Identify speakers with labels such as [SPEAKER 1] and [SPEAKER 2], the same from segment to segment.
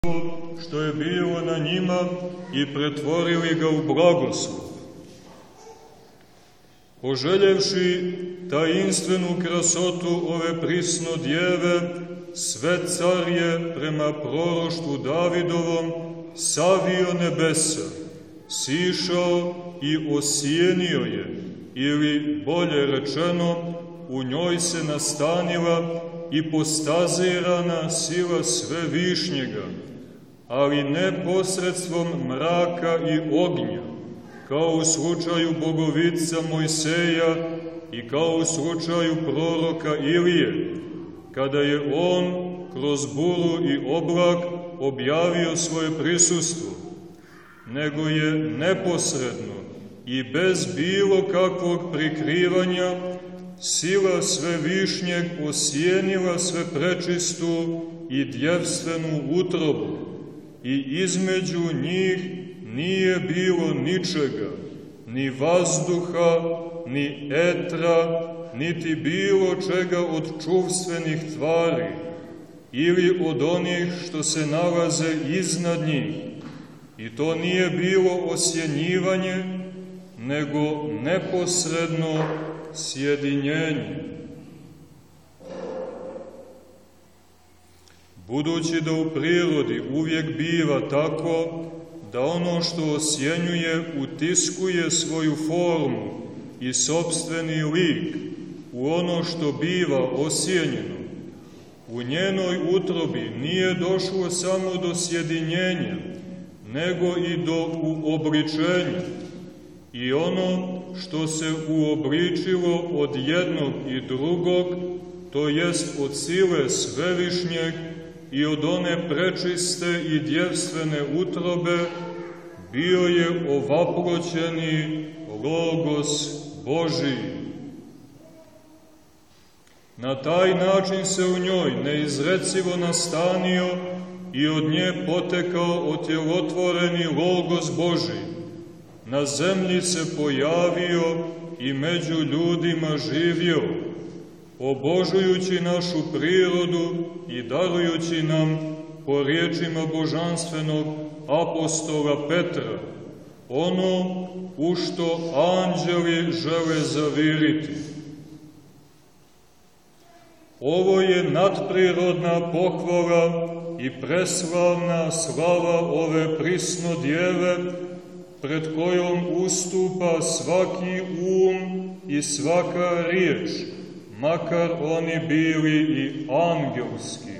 [SPEAKER 1] što je bilo na njima i pretvorili ga u blagoslov. Poželjevši tajinstvenu krasotu ove prisno djeve, sve car je prema proroštvu Davidovom savio nebesa, sišao i osjenio je, ili bolje rečeno, u njoj se nastanila i postazirana sila Svevišnjega, ali ne posredstvom mraka i ognja, kao u slučaju bogovica Mojseja i kao u slučaju proroka Ilije, kada je on kroz buru i oblak objavio svoje prisustvo, nego je neposredno i bez bilo kakvog prikrivanja sila Svevišnjeg osjenila sve prečistu i djevstvenu utrobu i između njih nije bilo ničega, ni vazduha, ni etra, niti bilo čega od čuvstvenih tvari ili od onih što se nalaze iznad njih. I to nije bilo osjenjivanje, nego neposredno sjedinjenje. Budući da u prirodi uvijek biva tako da ono što osjenjuje utiskuje svoju formu i sopstveni lik u ono što biva osjenjeno, u njenoj utrobi nije došlo samo do sjedinjenja, nego i do uobličenja. I ono što se uobličilo od jednog i drugog, to jest od sile Svevišnjeg i od one prečiste i djevstvene utrobe, bio je ovaploćeni Logos Božiji. Na taj način se u njoj neizrecivo nastanio i od nje potekao otjelotvoreni Logos Božiji. Na zemlji se pojavio i među ljudima živio, obožujući našu prirodu i darujući nam, po riječima božanstvenog apostola Petra, ono u što anđeli žele zaviriti. Ovo je nadprirodna pohvala i preslavna slava ove prisno djeve, pred kojom ustupa svaki i svaka riječ, makar oni bili i angelski.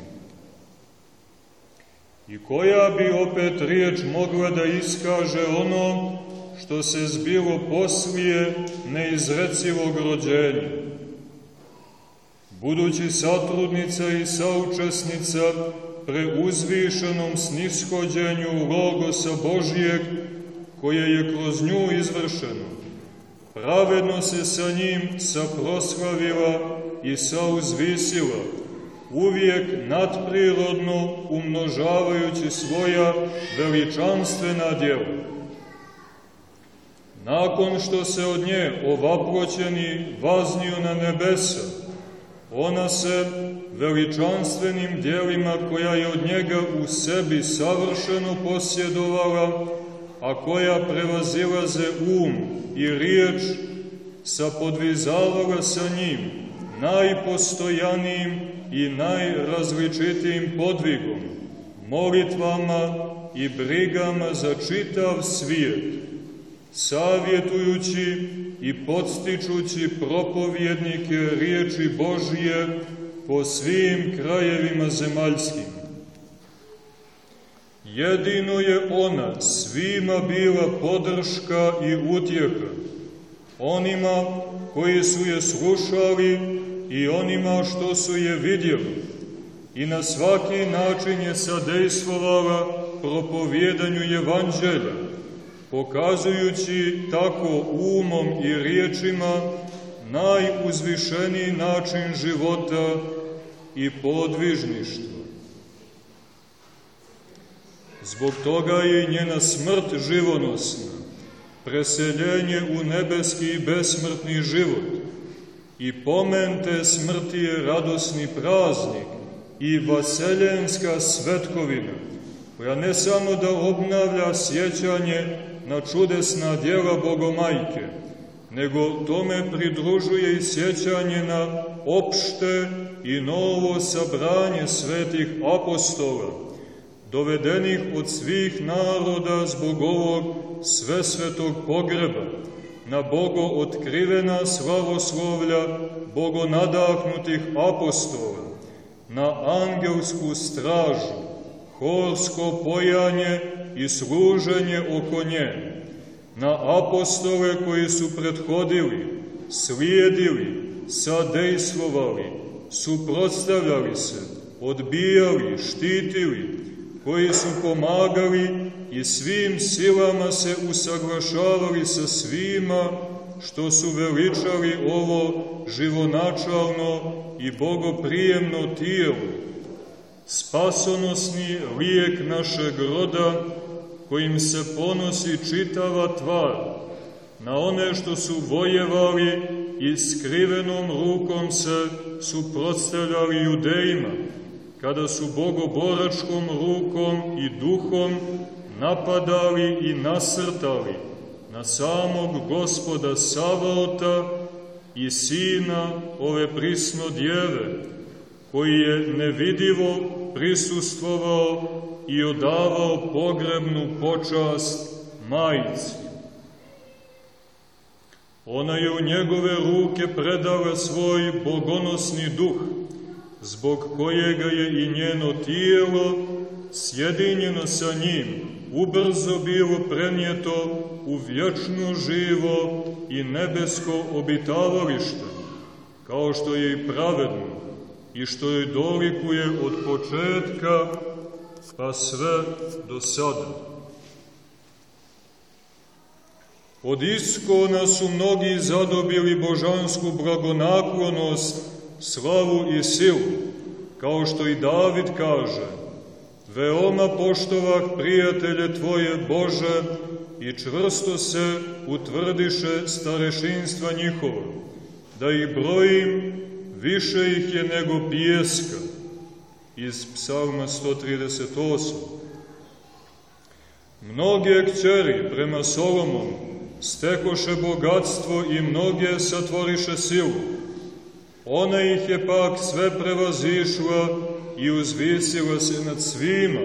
[SPEAKER 1] I koja bi opet riječ mogla da iskaže ono što se zbilo poslije neizrecivog rođenja. Budući satrudnica i saučesnica preuzvišenom snishođenju Logosa Božijeg, koje je kroz nju izvršeno, pravedno se sa njim saproslavila i sauzvisila, uvijek nadprirodno umnožavajući svoja veličanstvena djela. Nakon što se od nje ovaploćeni vaznio na nebesa, ona se veličanstvenim djelima koja je od njega u sebi savršeno posjedovala, a koja prevazilaze i riječ, sapodvizavala sa njim najpostojanijim i najrazličitijim podvigom, molitvama i brigama za čitav svijet, savjetujući i podstičući propovjednike riječi Božije po svim krajevima zemaljskim. Jedino je ona svima bila podrška i utjeha, onima koji su je slušali i onima što su je vidjeli, i na svaki način je sadejstvovala propovjedanju evanđelja, pokazujući tako umom i riječima najuzvišeniji način života i podvižništva. Zbog toga je i njena smrt živonosna, preseljenje u nebeski i besmrtni život, i pomen te smrti je radosni praznik i vaseljenska svetkovina, koja ne samo da obnavlja sjećanje na čudesna djela Bogomajke, nego tome pridružuje i sjećanje na opšte i novo sabranje svetih apostola, dovedenih od svih naroda zbog ovog svesvetog pogreba, na Bogo otkrivena slavoslovlja bogonadahnutih apostola, na angelsku stražu, horsko pojanje i služenje oko nje, na apostole koji su prethodili, slijedili, sadejstvovali, suprotstavljali se, odbijali, štitili, koji su pomagali i svim silama se usaglašavali sa svima što su veličali ovo živonačalno i bogoprijemno tijelo, spasonosni lijek našeg roda, kojim se ponosi čitava tvar, na one što su vojevali i skrivenom rukom se suprotstavljali judejima, kada su bogoboračkom rukom i duhom napadali i nasrtali na samog Gospoda Savaota i Sina ove prisno djeve, koji je nevidivo prisustvovao i odavao pogrebnu počast majci. Ona je u njegove ruke predala svoj bogonosni duh, zbog kojega je i njeno tijelo, sjedinjeno sa njim, ubrzo bilo prenijeto u vječno živo i nebesko obitavalište, kao što je i pravedno i što joj dolikuje od početka pa sve do sada. Od iskona su mnogi zadobili božansku blagonaklonost, slavu i silu, kao što i David kaže: veoma poštovah prijatelje tvoje, Bože, i čvrsto se utvrdiše starešinstva njihova, da ih brojim, više ih je nego pijeska. Iz Psalma 138. Mnoge kćeri prema Solomonu stekoše bogatstvo i mnoge satvoriše silu. Ona ih je pak sve prevazišla i uzvisila se nad svima.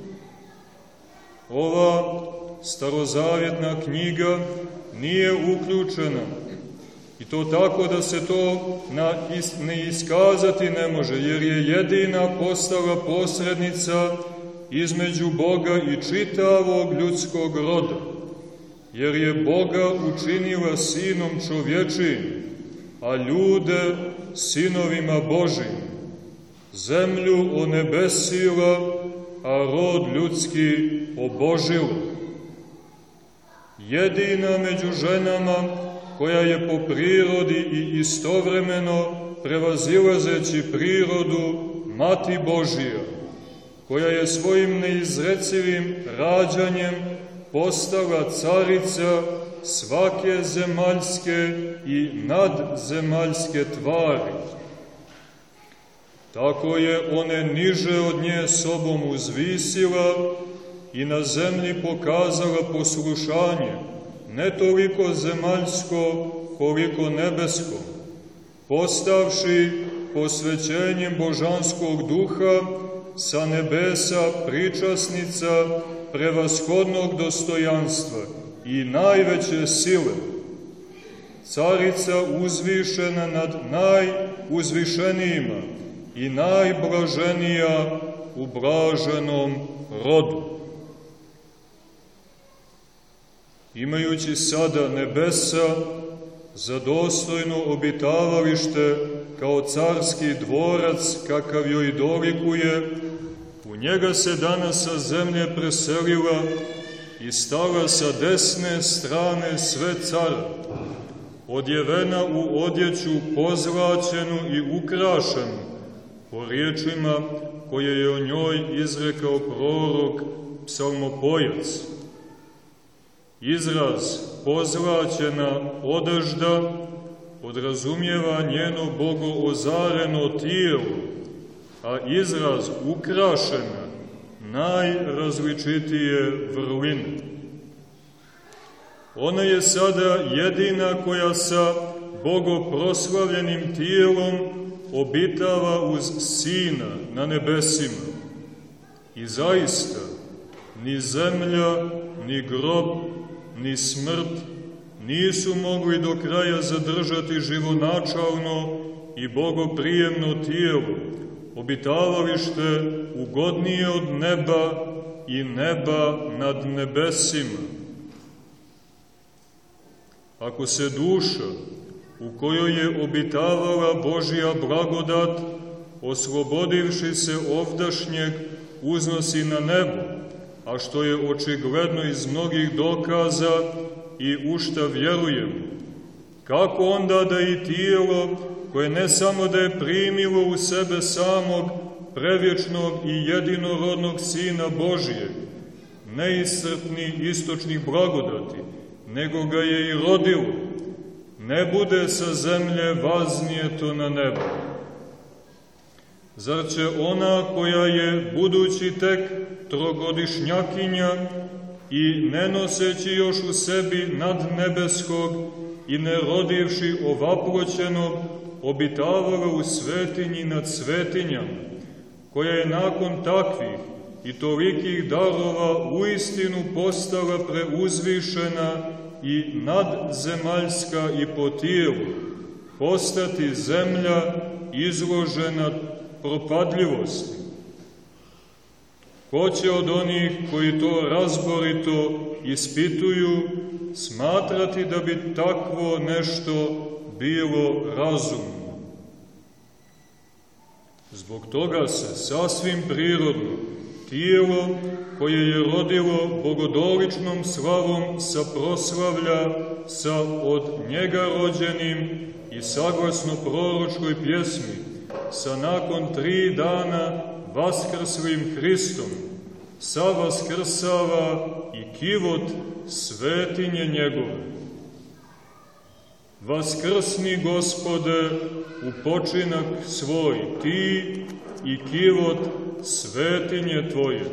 [SPEAKER 1] Ova starozavjetna knjiga nije uključena, i to tako da se to ne iskazati ne može, jer je jedina postala posrednica između Boga i čitavog ljudskog roda, jer je Boga učinila sinom čovječijim, a ljude sinovima Božijim, zemlju onebesila, a rod ljudski obožila. Jedina među ženama koja je po prirodi i istovremeno prevazilazeći prirodu Mati Božija, koja je svojim neizrecivim rađanjem postala carica svake zemaljske i nadzemaljske tvari. Tako je one niže od nje sobom uzvisila i na zemlji pokazala poslušanje, ne toliko zemaljsko, koliko nebesko, postavši posvećenjem božanskog duha sa nebesa pričasnica prevashodnog dostojanstva i najveće sile, carica uzvišena nad najuzvišenijima i najblaženija u blaženom rodu. Imajući sada nebesa za dostojno obitavalište kao carski dvorac kakav joj dolikuje, u njega se danas sa zemlje preselila i stala sa desne strane sve cara, odjevena u odjeću pozlaćenu i ukrašenu, po riječima koje je o njoj izrekao prorok psalmopojac. Izraz pozlaćena odežda podrazumijeva njeno bogoozareno tijelo, a izraz ukrašena najrazličitije vrline. Ona je sada jedina koja sa bogoproslavljenim tijelom obitava uz Sina na nebesima. I zaista, ni zemlja, ni grob, ni smrt nisu mogli do kraja zadržati živonačalno i bogoprijemno tijelo, obitavalište ugodnije od neba i neba nad nebesima. Ako se duša, u kojoj je obitavala Božja blagodat, oslobodivši se ovdašnjeg, uznosi na nebo, a što je očigledno iz mnogih dokaza i u šta vjerujemo, kako onda da i tijelo, koje ne samo da je primilo u sebe samog prevječnog i jedinorodnog Sina Božijeg, neiscrpni istočnih blagodati, nego ga je i rodilo, ne bude sa zemlje vaznijeto na nebo? Zar će ona koja je, budući tek trogodišnjakinja i ne noseći još u sebi nadnebeskog i ne rodivši ovaploćenog, obitavala u svetinji nad svetinjama, koja je nakon takvih i tolikih darova uistinu postala preuzvišena i nadzemaljska i po tijelu, postati zemlja izložena propadljivosti? Ko će od onih koji to razborito ispituju smatrati da bi takvo nešto bilo razumno? Zbog toga se sasvim prirodno tijelo koje je rodilo bogodoličnom slavom saproslavlja sa od njega rođenim i saglasno proročkoj pjesmi sa nakon 3 dana vaskrslim Hristom, sa vaskrsava i kivot svetinje njegove. Vaskrsni, Gospode, u počinak svoj, ti i kivot svetinje tvoje.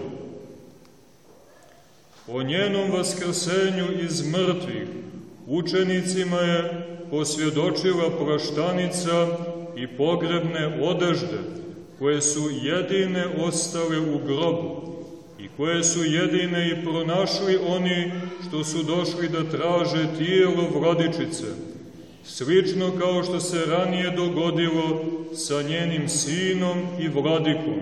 [SPEAKER 1] O njenom vaskrsenju iz mrtvih učenicima je posvjedočila plaštanica i pogrebne odežde, koje su jedine ostale u grobu i koje su jedine i pronašli oni što su došli da traže tijelo Vladičice, slično kao što se ranije dogodilo sa njenim sinom i Vladikom.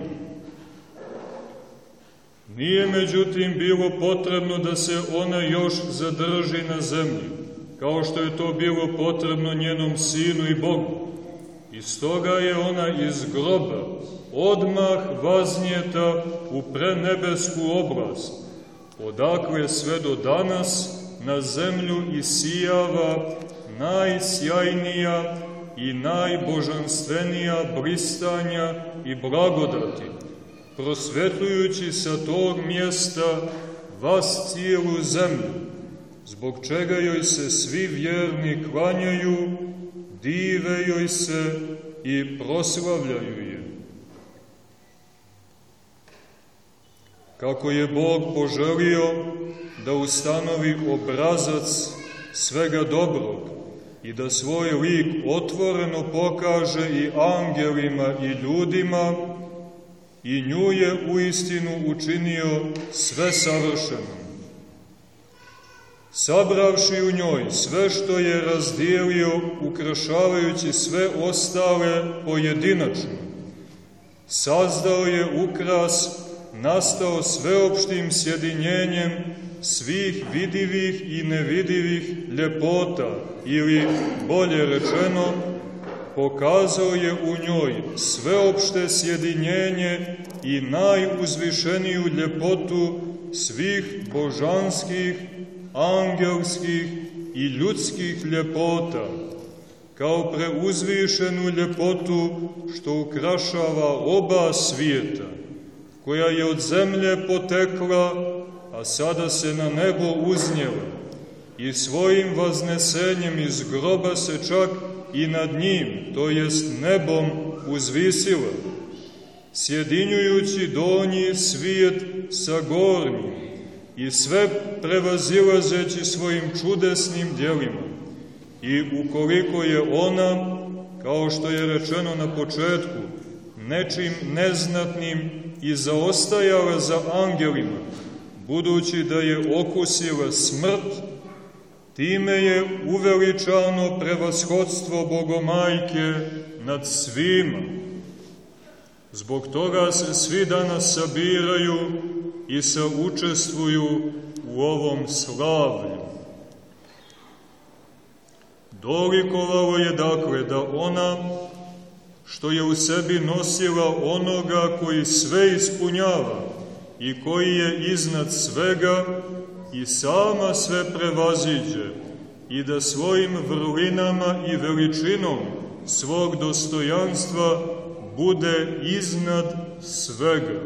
[SPEAKER 1] Nije međutim bilo potrebno da se ona još zadrži na zemlji, kao što je to bilo potrebno njenom sinu i Bogu. I stoga je ona iz groba odmah vaznijeta u prenebesku oblast, odakle sve do danas na zemlju isijava najsjajnija i najbožanstvenija blistanja i blagodati, prosvetljujući sa tog mjesta vas cijelu zemlju, zbog čega joj se svi vjerni klanjaju, dive joj se i proslavljaju je. Kako je Bog poželio da ustanovi obrazac svega dobrog i da svoj lik otvoreno pokaže i angelima i ljudima, i nju je uistinu učinio sve savršeno. Sabravši u njoj sve što je razdijelio, ukrašavajući sve ostale pojedinačno, sazdao je ukras, nastao sveopštim sjedinjenjem svih vidivih i nevidivih ljepota, ili, bolje rečeno, pokazao je u njoj sveopšte sjedinjenje i najuzvišeniju ljepotu svih božanskih, angelskih i ljudskih ljepota, kao preuzvišenu ljepotu što ukrašava oba svijeta, koja je od zemlje potekla, a sada se na nebo uznjela i svojim vaznesenjem iz groba se čak i nad njim, to jest nebom, uzvisila, sjedinjujući donji svijet sa gornjim i sve prevazilazeći svojim čudesnim djelima. I ukoliko je ona, kao što je rečeno na početku, nečim neznatnim i zaostajala za angelima, budući da je okusila smrt, time je uveličano prevashodstvo Bogomajke nad svima. Zbog toga se svi danas sabiraju i saučestvuju u ovom slavlju. Dolikovalo je dakle da ona, što je u sebi nosila onoga koji sve ispunjava i koji je iznad svega i sama sve prevaziđe, i da svojim vrlinama i veličinom svog dostojanstva bude iznad svega.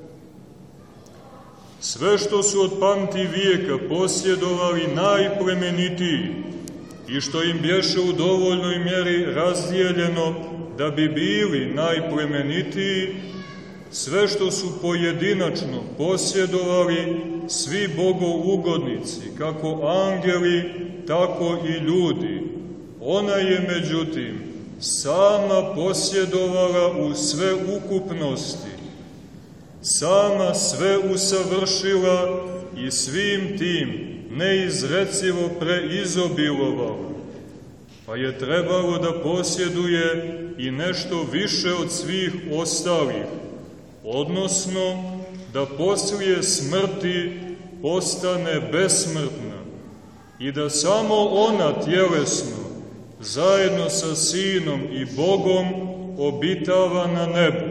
[SPEAKER 1] Sve što su od pamti vijeka posjedovali najplemenitiji i što im bješe u dovoljnoj mjeri razdijeljeno da bi bili najplemenitiji, sve što su pojedinačno posjedovali svi bogougodnici, kako angeli, tako i ljudi, ona je međutim sama posjedovala u sveukupnosti, sama sve usavršila i svim tim neizrecivo preizobilovala, pa je trebalo da posjeduje i nešto više od svih ostalih, odnosno da poslije smrti postane besmrtna i da samo ona tjelesno, zajedno sa Sinom i Bogom, obitava na nebu.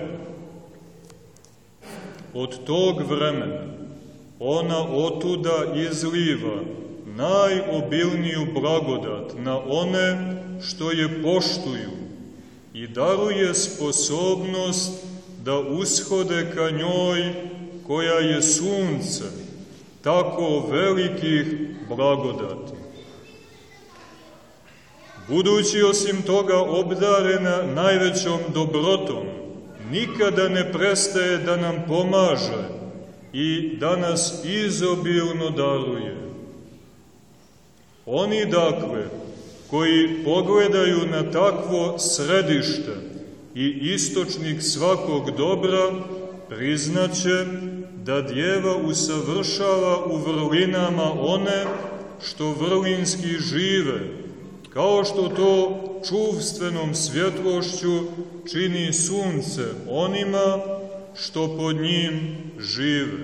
[SPEAKER 1] Od tog vremena ona otuda izliva najobilniju blagodat na one što je poštuju i daruje sposobnost da ushode ka njoj koja je sunce tako velikih blagodati. Budući osim toga obdarena najvećom dobrotom, nikada ne prestaje da nam pomaže i da nas izobilno daruje. Oni, dakle, koji pogledaju na takvo središte i istočnik svakog dobra, priznaće da Djeva usavršava u vrlinama one što vrlinski žive, kao što to čuvstvenom svjetlošću čini sunce onima što pod njim žive.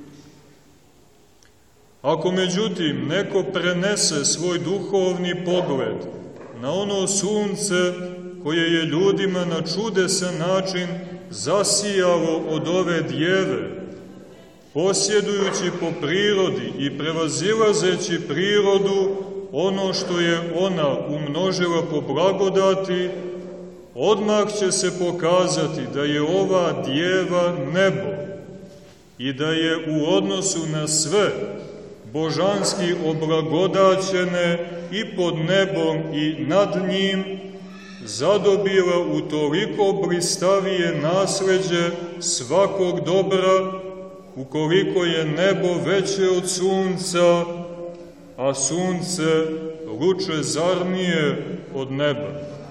[SPEAKER 1] Ako međutim neko prenese svoj duhovni pogled na ono sunce koje je ljudima na čudesan način zasijalo od ove Djeve, posjedujući po prirodi i prevazilazeći prirodu ono što je ona umnožila po blagodati, odmah će se pokazati da je ova Djeva nebo i da je u odnosu na sve božanski oblagodaćene i pod nebom i nad njim zadobila u toliko blistavije nasleđe svakog dobra, ukoliko je nebo veće od sunca, a sunce lučezarnije od neba.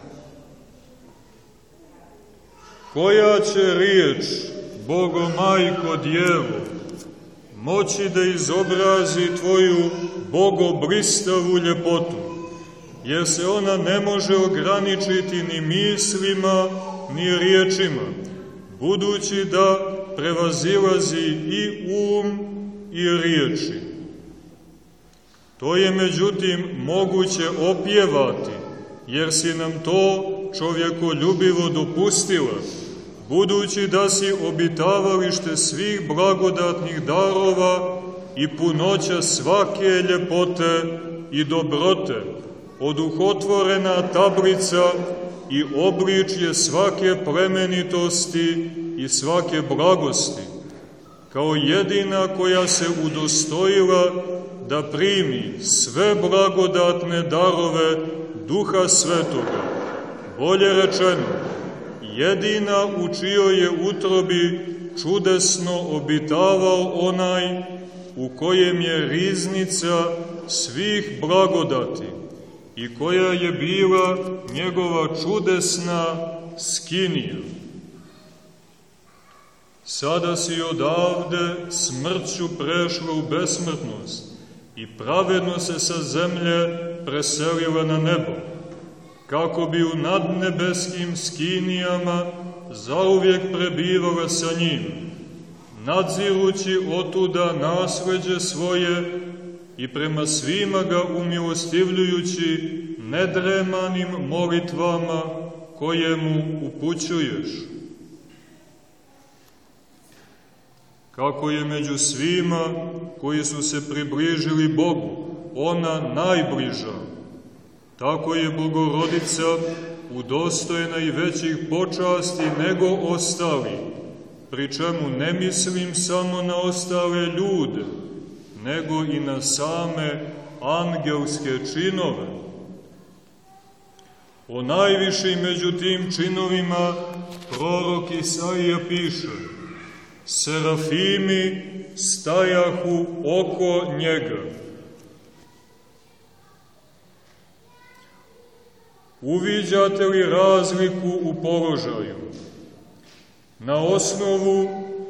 [SPEAKER 1] Koja će riječ, Bogomajko Djevo, moći da izobrazi tvoju bogoblistavu ljepotu, jer se ona ne može ograničiti ni mislima, ni riječima, budući da prevazilazi i um i riječi. To je međutim moguće opjevati, jer si nam to čovjekoljubivo dopustila, budući da si obitavalište svih blagodatnih darova i punoća svake ljepote i dobrote, oduhotvorena tablica i obličje svake plemenitosti i svake blagosti, kao jedina koja se udostojila da primi sve blagodatne darove Duha Svetoga, bolje rečeno, jedina u čijoj je utrobi čudesno obitavao onaj u kojem je riznica svih blagodati i koja je bila njegova čudesna skinija. Sada si odavde smrću prešla u besmrtnost i pravedno se sa zemlje preselila na nebo, kako bi u nadnebeskim skinijama zauvijek prebivala sa njim, nadzirući otuda nasleđe svoje i prema svima ga umilostivljujući nedremanim molitvama koje mu upućuješ. Kako je među svima koji su se približili Bogu ona najbliža, tako je Bogorodica udostojena i većih počasti nego ostali, pri čemu ne mislim samo na ostale ljude, nego i na same angelske činove. O najvišim među tim činovima prorok Isaija piše: serafimi stajahu oko njega. Uviđate li razliku u položaju? Na osnovu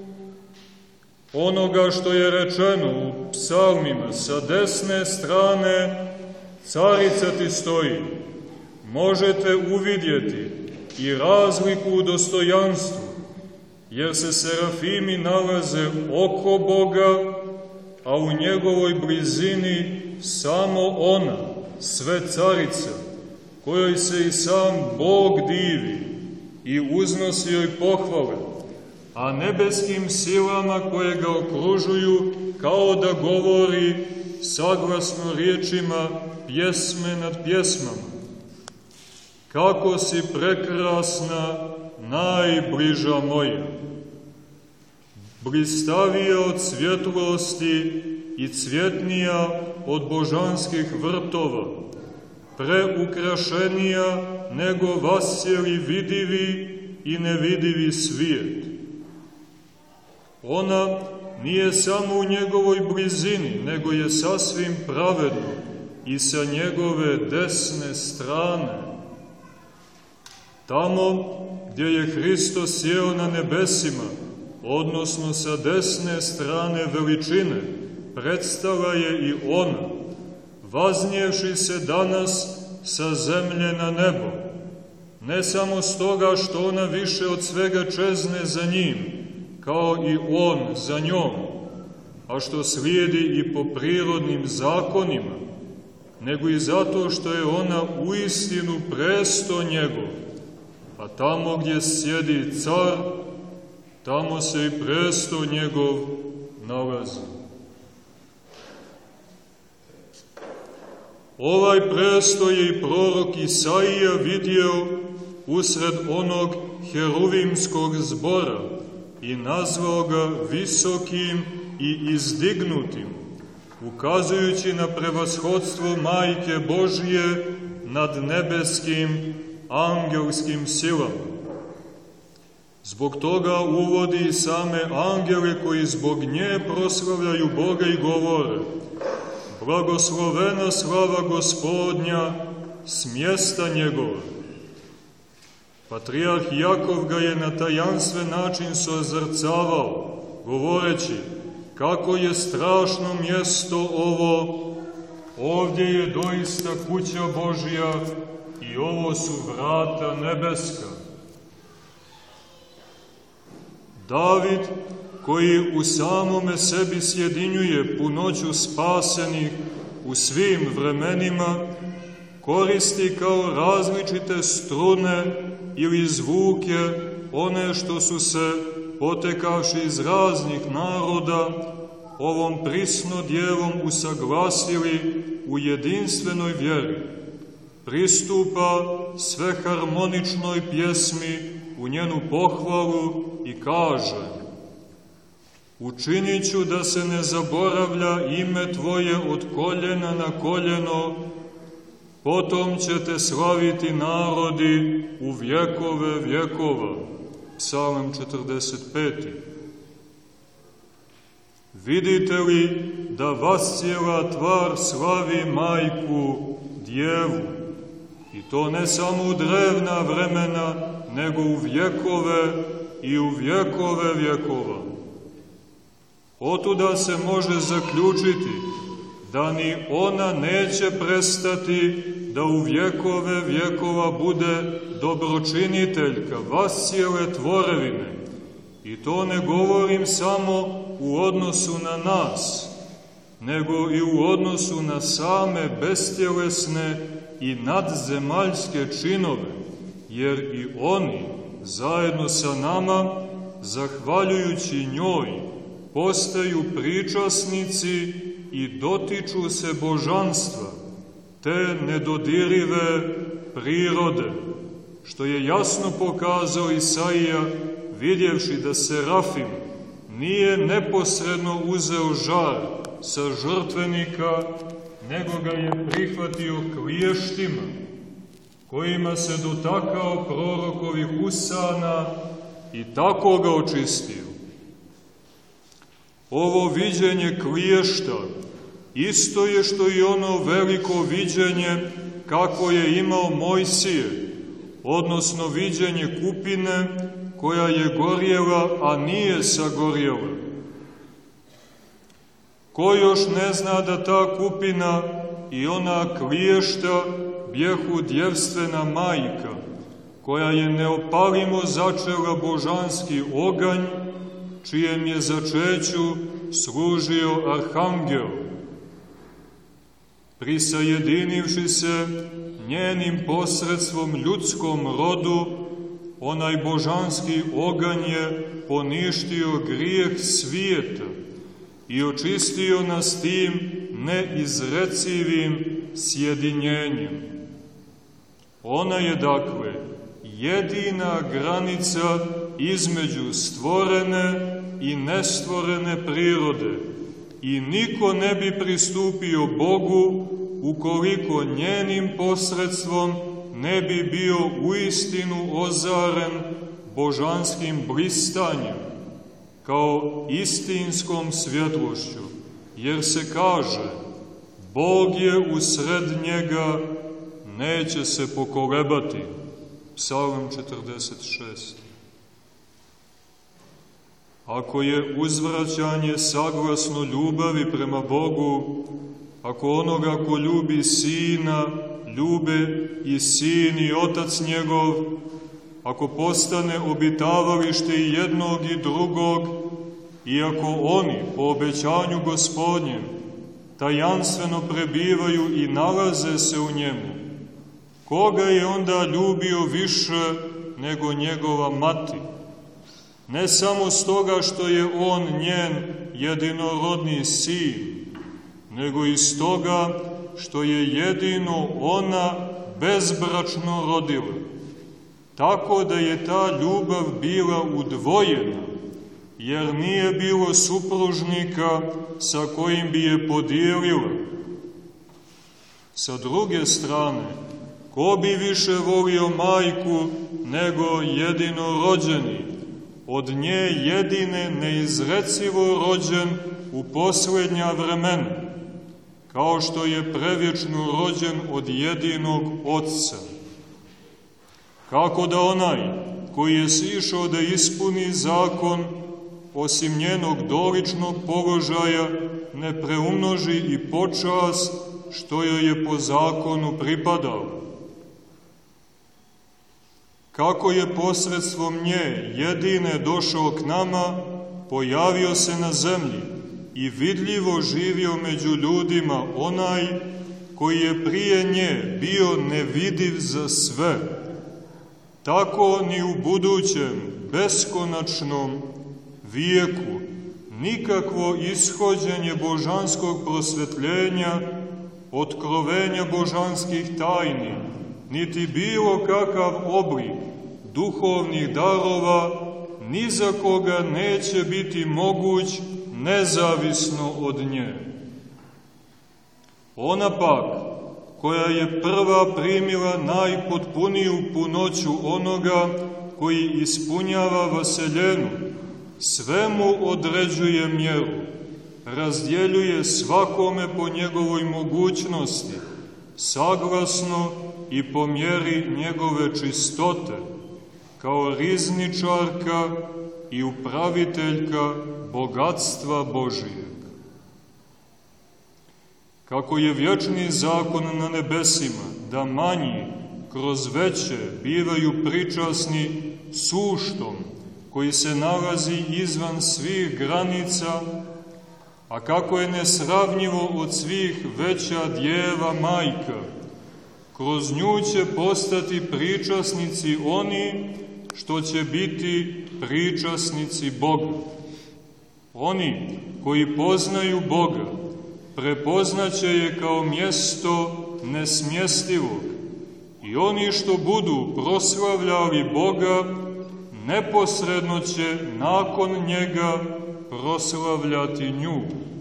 [SPEAKER 1] onoga što je rečeno u psalmima, sa desne strane carica ti stoji, možete uvidjeti i razliku u dostojanstvu, jer se serafimi nalaze oko Boga, a u njegovoj blizini samo ona, sve carica, kojoj se i sam Bog divi i uznosi joj pohvale, a nebeskim silama koje ga okružuju kao da govori saglasno riječima pjesme nad pjesmama. Kako si prekrasna, najbliža moja, blistavija od svjetlosti i cvjetnija od božanskih vrtova, preukrašenija nego vasjeli vidivi i nevidivi svijet. Ona nije samo u njegovoj blizini, nego je sasvim pravedna i sa njegove desne strane. Tamo gdje je Hristos sjeo na nebesima, odnosno sa desne strane veličine, predstala je i ona, vaznijevši se danas sa zemlje na nebo, ne samo stoga što ona više od svega čezne za njim, kao i on za njom, a što slijedi i po prirodnim zakonima, nego i zato što je ona uistinu presto njegov, a tamo gdje sjedi car, tamo se i presto njegov nalazi. Ovaj presto je i prorok Isaija vidio usred onog heruvimskog zbora i nazvao ga visokim i izdignutim, ukazujući na prevashodstvo Majke Božije nad nebeskim angelskim silama. Zbog toga uvodi same angele koji zbog nje proslavljaju Boga i govore: blagoslovena slava Gospodnja s mjesta njegova. Patrijarh Jakov ga je na tajanstven način sozrcavao, govoreći: kako je strašno mjesto ovo, ovdje je doista kuća Božja i ovo su vrata nebeska. David, koji u samome sebi sjedinjuje punoću spasenih u svim vremenima, koristi kao različite strune ili zvuke one što su se, potekavši iz raznih naroda, ovom prisno djevom usaglasili u jedinstvenoj vjeri, pristupa sve harmoničnoj pjesmi u njenu pohvalu i kaže: učinit ću da se ne zaboravlja ime Tvoje od koljena na koljeno, potom ćete slaviti narodi u vjekove vjekova. Psalam 45. vidite li da vascijela tvar slavi majku Djevu? I to ne samo u drevna vremena, nego u vjekove i u vjekove vjekova. Otuda se može zaključiti da ni ona neće prestati da u vjekove vjekova bude dobročiniteljka vascijele tvorevine. I to ne govorim samo u odnosu na nas, nego i u odnosu na same bestjelesne i nadzemaljske činove, jer i oni, zajedno sa nama, zahvaljujući njoj, postaju pričasnici i dotiču se božanstva, te nedodirive prirode, što je jasno pokazao Isaija, vidjevši da Serafim nije neposredno uzeo žar sa žrtvenika, nego ga je prihvatio kliještima, kojima se dotakao prorokovih usana i tako ga očistio. Ovo viđenje kliješta isto je što i ono veliko viđenje kako je imao Mojsije, odnosno viđenje kupine koja je gorjela, a nije sagorjela. Ko još ne zna da ta kupina i ona kliješta bjehu djevstvena majka, koja je neopalimo začela božanski oganj, čijem je začeću služio arhangel. Prisajedinivši se njenim posredstvom ljudskom rodu, onaj božanski oganj je poništio grijeh svijeta i očistio nas tim neizrecivim sjedinjenjem. Ona je, dakle, jedina granica između stvorene i nestvorene prirode i niko ne bi pristupio Bogu ukoliko njenim posredstvom ne bi bio uistinu ozaren božanskim blistanjem, kao istinskom svjetlošću, jer se kaže, Bog je usred njega, neće se pokolebati. Psalam 46. Ako je uzvraćanje saglasno ljubavi prema Bogu, ako onoga ko ljubi Sina, ljube i Sin i Otac njegov, ako postane obitavalište i jednog i drugog, i ako oni, po obećanju Gospodnjem, tajanstveno prebivaju i nalaze se u njemu, koga je onda ljubio više nego njegova mati? Ne samo stoga što je on njen jedinorodni sin, nego i stoga što je jedino ona bezbračno rodila, tako da je ta ljubav bila udvojena, jer nije bilo supružnika sa kojim bi je podijelila. Sa druge strane, ko bi više volio majku nego jedinorođeni, od nje jedine neizrecivo rođen u posljednja vremena, kao što je prevječno rođen od jedinog Otca. Kako da onaj koji je sišao da ispuni zakon, osim njenog doličnog položaja, ne preumnoži i počast što joj je po zakonu pripadalo? Kako je posredstvom nje jedine došao k nama, pojavio se na zemlji i vidljivo živio među ljudima onaj koji je prije nje bio nevidiv za sve, tako ni u budućem beskonačnom vijeku nikakvo ishođenje božanskog prosvetljenja, otkrovenja božanskih tajni, niti bilo kakav oblik duhovnih darova, ni za koga neće biti moguć nezavisno od nje. Ona pak, koja je prva primila najpotpuniju punoću onoga koji ispunjava vaseljenu, svemu određuje mjeru razdjeljuje svakome po njegovoj mogućnosti, saglasno i po mjeri njegove čistote, kao rizničarka i upraviteljka bogatstva Božijeg. Kako je vječni zakon na nebesima, da manji kroz veće bivaju pričasni suštom, koji se nalazi izvan svih granica, a kako je nesravnjivo od svih veća djeva majka, kroz nju će postati pričasnici oni što će biti pričasnici Boga. Oni koji poznaju Boga prepoznaće je kao mjesto nesmjestivog i oni što budu proslavljali Boga neposredno će nakon njega proslavljati nju.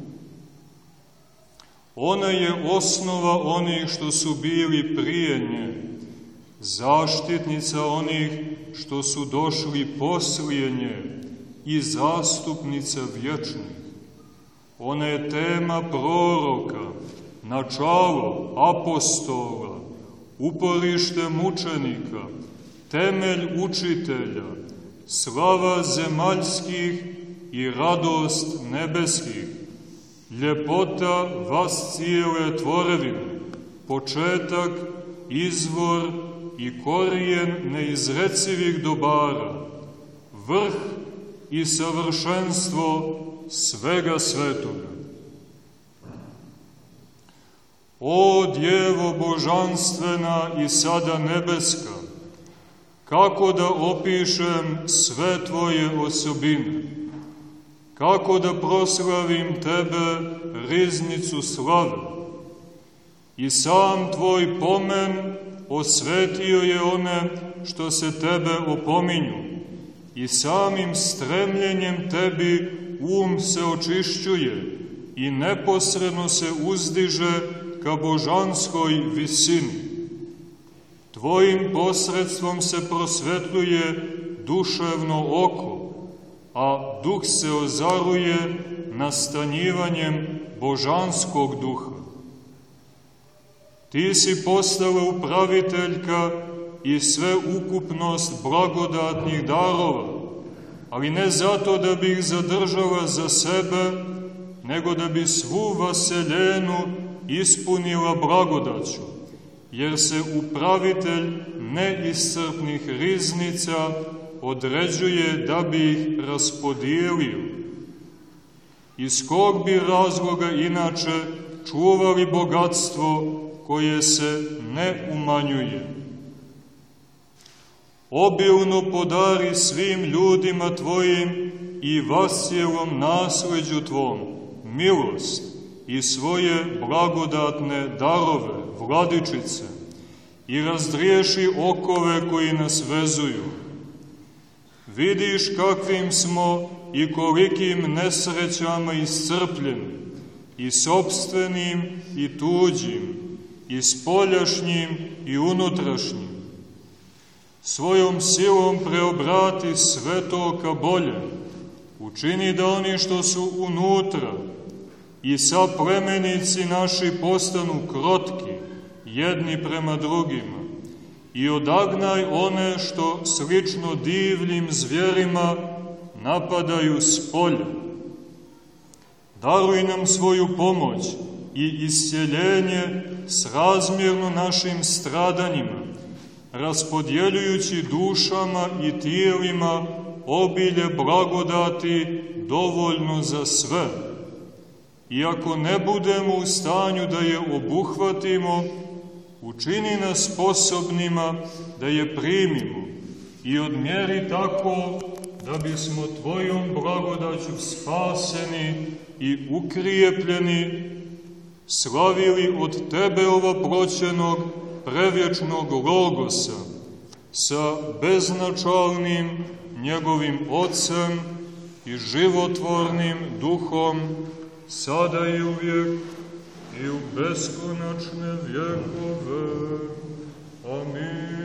[SPEAKER 1] Ona je osnova onih što su bili prije nje, zaštitnica onih što su došli poslije nje i zastupnica vječnih. Ona je tema proroka, načalo apostola, uporište mučenika, temelj učitelja, slava zemaljskih i radost nebeskih, ljepota vas cijele tvorevine, početak, izvor i korijen neizrecivih dobara, vrh i savršenstvo svega svetoga. O Djevo božanstvena i sada nebeska, kako da opišem sve tvoje osobine, kako da proslavim tebe, riznicu slave. I sam tvoj pomen osvetio je one što se tebe opominju, i samim stremljenjem tebi se očišćuje i neposredno se uzdiže ka božanskoj visini. Tvojim posredstvom se prosvetljuje duševno oko, a duh se ozaruje nastanjivanjem božanskog duha. Ti si postala upraviteljka i sveukupnost blagodatnih darova, ali ne zato da bi ih zadržala za sebe, nego da bi svu vaseljenu ispunila blagodaću, jer se upravitelj neiscrpnih riznica određuje da bi ih raspodijelio. Iz kog bi razloga inače čuvali bogatstvo koje se ne umanjuje? Obilno podari svim ljudima tvojim i vasjelom nasleđu tvom milost i svoje blagodatne darove, vladičice, i razdriješi okove koji nas vezuju. Vidiš kakvim smo i kolikim nesrećama iscrpljeni, i sopstvenim i tuđim, i spoljašnjim i unutrašnjim. Svojom silom preobrati sve to ka boljem, učini da oni što su unutra i sa plemenici naši postanu krotki, jedni prema drugima, i odagnaj one što slično divljim zvjerima napadaju s polja. Daruj nam svoju pomoć i isceljenje srazmjerno našim stradanjima, raspodjeljujući dušama i tijelima obilje blagodati dovoljno za sve. I ako ne budemo u stanju da je obuhvatimo, učini nas sposobnima da je primimo i odmjeri tako da bismo tvojom blagodaću spaseni i ukrijepljeni slavili od tebe ovoploćenog prevječnog Logosa sa beznačalnim njegovim Otcem i životvornim Duhom, sada i uvijek i u beskonačne vjekove. Amin.